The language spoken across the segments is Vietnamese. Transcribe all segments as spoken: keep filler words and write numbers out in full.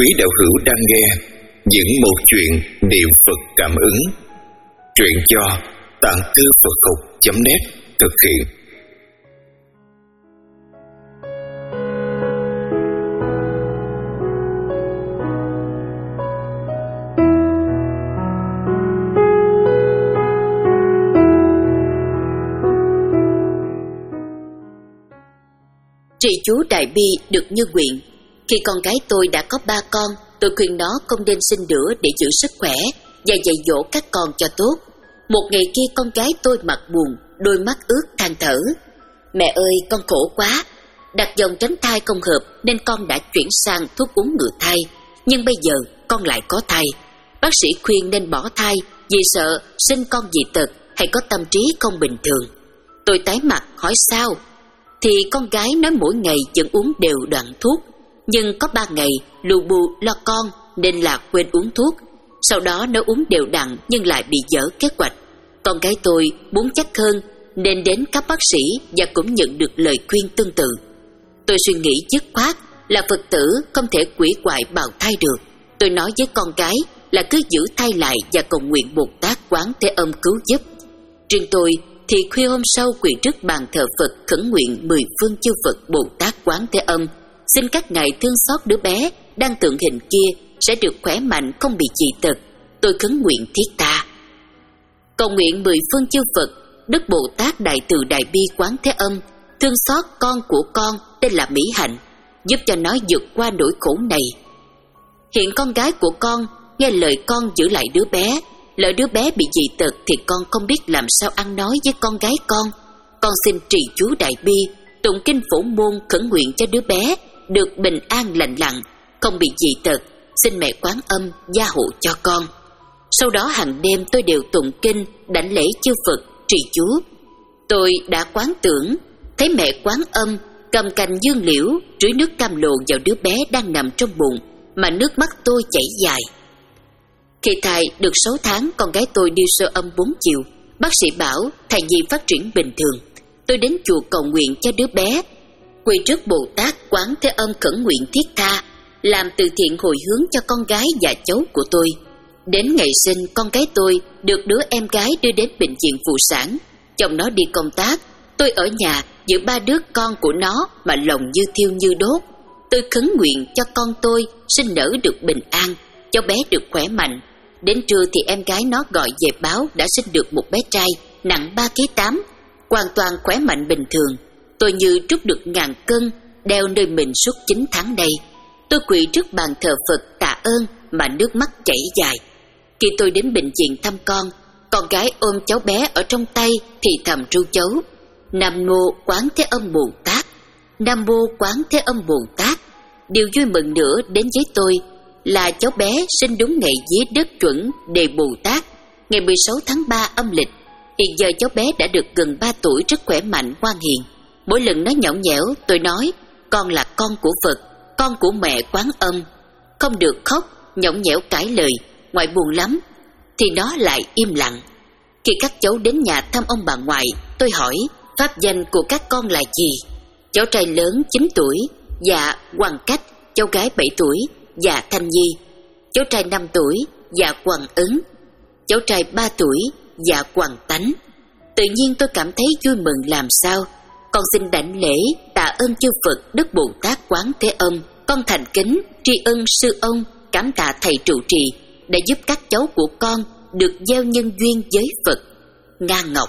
Quý đạo hữu đang nghe những một chuyện niệm Phật cảm ứng. Truyện do tạng thư Phật học chấm net thực hiện. Trì chú Đại Bi được như nguyện. Khi con gái tôi đã có ba con, tôi khuyên nó không nên sinh nữa để giữ sức khỏe và dạy dỗ các con cho tốt. Một ngày kia con gái tôi mặt buồn, đôi mắt ướt than thở. Mẹ ơi, con khổ quá. Đặt dòng tránh thai không hợp nên con đã chuyển sang thuốc uống ngừa thai. Nhưng bây giờ con lại có thai. Bác sĩ khuyên nên bỏ thai vì sợ sinh con dị tật hay có tâm trí không bình thường. Tôi tái mặt hỏi sao? Thì con gái nói mỗi ngày vẫn uống đều đặn thuốc, nhưng có ba ngày lù bù lo con nên là quên uống thuốc. Sau đó nó uống đều đặn nhưng lại bị dở kế hoạch. Con gái tôi muốn chắc hơn nên đến các bác sĩ và cũng nhận được lời khuyên tương tự. Tôi suy nghĩ dứt khoát là Phật tử không thể quỷ quại bào thai được. Tôi nói với con gái là cứ giữ thai lại và cầu nguyện Bồ Tát Quán Thế Âm cứu giúp. Riêng tôi thì khuya hôm sau quỳ trước bàn thờ Phật khẩn nguyện mười phương chư Phật Bồ Tát Quán Thế Âm, xin các ngài thương xót đứa bé đang tượng hình kia sẽ được khỏe mạnh không bị dị tật. Tôi khấn nguyện thiết tha. Cầu nguyện mười phương chư Phật, Đức Bồ Tát Đại Từ Đại Bi Quán Thế Âm thương xót con của con tên là Mỹ Hạnh, giúp cho nó vượt qua nỗi khổ này. Hiện con gái của con nghe lời con giữ lại đứa bé. Lỡ đứa bé bị dị tật thì con không biết làm sao ăn nói với con gái con. Con xin trì chú Đại Bi, tụng kinh Phổ Môn khẩn nguyện cho đứa bé được bình an lành lặn, không bị dị tật. Xin mẹ Quán Âm gia hộ cho con. Sau đó hàng đêm tôi đều tụng kinh, đảnh lễ chư Phật, trì chú. Tôi đã quán tưởng thấy mẹ Quán Âm cầm cành dương liễu rưới nước cam lồ vào đứa bé đang nằm trong bụng, mà nước mắt tôi chảy dài. Khi thai được sáu tháng, con gái tôi đi siêu âm bốn chiều. Bác sĩ bảo thai nhi phát triển bình thường. Tôi đến chùa cầu nguyện cho đứa bé, quỳ trước Bồ Tát Quán Thế Âm khẩn nguyện thiết tha, làm từ thiện hồi hướng cho con gái và cháu của tôi. Đến ngày sinh, con gái tôi được đứa em gái đưa đến bệnh viện phụ sản. Chồng nó đi công tác, tôi ở nhà giữ ba đứa con của nó mà lòng như thiêu như đốt. Tôi khấn nguyện cho con tôi sinh nở được bình an, cháu bé được khỏe mạnh. Đến trưa thì em gái nó gọi về báo đã sinh được một bé trai nặng ba ký tám, hoàn toàn khỏe mạnh bình thường. Tôi như trút được ngàn cân đeo nơi mình suốt chín tháng đây. Tôi quỳ trước bàn thờ Phật tạ ơn mà nước mắt chảy dài. Khi tôi đến bệnh viện thăm con, con gái ôm cháu bé ở trong tay thì thầm ru chấu: Nam Mô Quán Thế Âm Bồ Tát, Nam Mô Quán Thế Âm Bồ Tát. Điều vui mừng nữa đến với tôi là cháu bé sinh đúng ngày vía đất chuẩn đề Bồ Tát, ngày mười sáu tháng ba âm lịch. Hiện giờ cháu bé đã được gần ba tuổi, rất khỏe mạnh, ngoan hiền. Mỗi lần nó nhõng nhẽo, tôi nói con là con của Phật, con của mẹ Quán Âm. Không được khóc, nhõng nhẽo cãi lời, ngoại buồn lắm, thì nó lại im lặng. Khi các cháu đến nhà thăm ông bà ngoại, tôi hỏi pháp danh của các con là gì. Cháu trai lớn chín tuổi, dạ Hoàng Cách. Cháu gái bảy tuổi, dạ Thanh Nhi. Cháu trai năm tuổi, dạ Hoàng Ứng. Cháu trai ba tuổi, dạ Hoàng Tánh. Tự nhiên tôi cảm thấy vui mừng làm sao. Con xin đảnh lễ tạ ơn chư Phật Đức Bồ Tát Quán Thế Âm. Con thành kính tri ân sư ông, cảm tạ thầy trụ trì đã giúp các cháu của con được gieo nhân duyên với Phật. Nga Ngọc.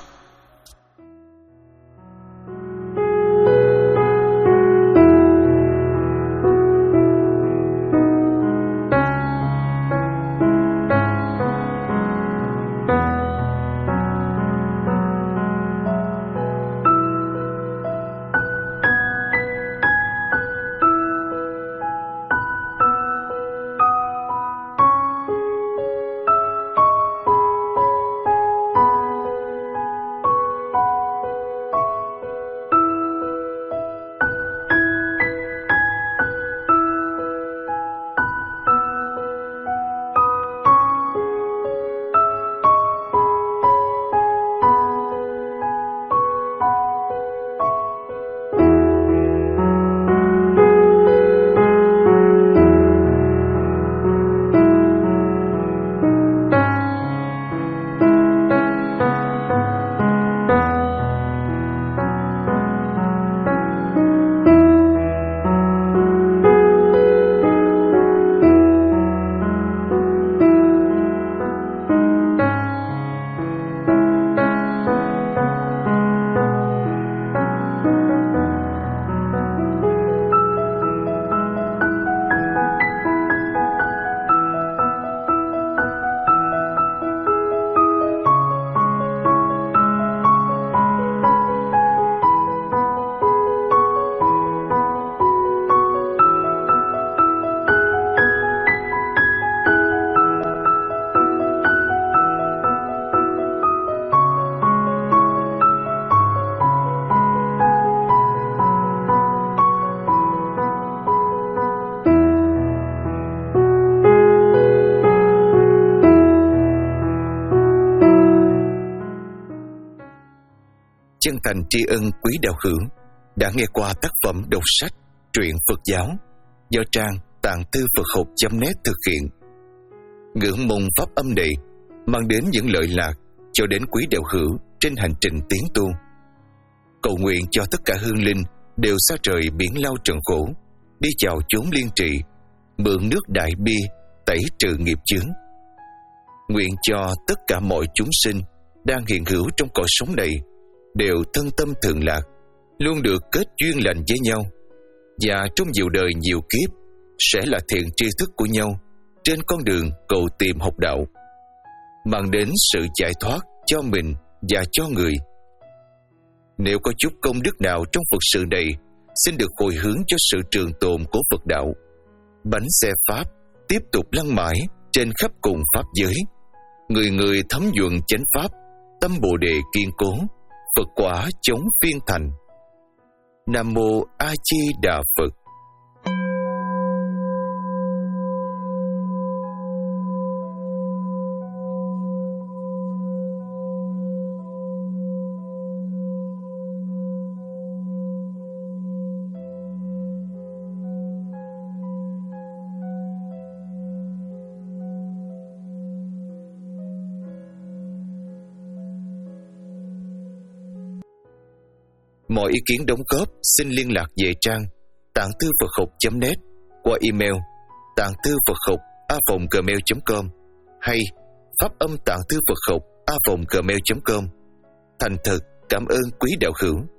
chân thành tri ân quý đạo hữu đã nghe qua tác phẩm đọc sách truyện Phật giáo do trang tạng thư Phật học chấm net thực hiện. Ngưỡng mong pháp âm này mang đến những lợi lạc cho đến quý đạo hữu trên hành trình tiến tu. Cầu nguyện cho tất cả hương linh đều xa trời biển lao trần khổ, đi vào chốn liên trị, mượn nước đại bi tẩy trừ nghiệp chướng. Nguyện cho tất cả mọi chúng sinh đang hiện hữu trong cõi sống này đều thân tâm thường lạc, luôn được kết duyên lành với nhau, và trong nhiều đời nhiều kiếp sẽ là thiện tri thức của nhau trên con đường cầu tìm học đạo, mang đến sự giải thoát cho mình và cho người. Nếu có chút công đức nào trong Phật sự này, xin được hồi hướng cho sự trường tồn của Phật đạo. Bánh xe Pháp tiếp tục lăn mãi trên khắp cùng Pháp giới. Người người thấm nhuận chánh Pháp, tâm Bồ Đề kiên cố, Phật quả chống phiên thành. Nam Mô A Di Đà Phật. Mọi ý kiến đóng góp xin liên lạc về trang tạng thư Phật học chấm net qua email tạng thư Phật học a còng gmail chấm com hay pháp âm tạng thư Phật học a còng gmail chấm com. Thành thật cảm ơn quý đạo hữu.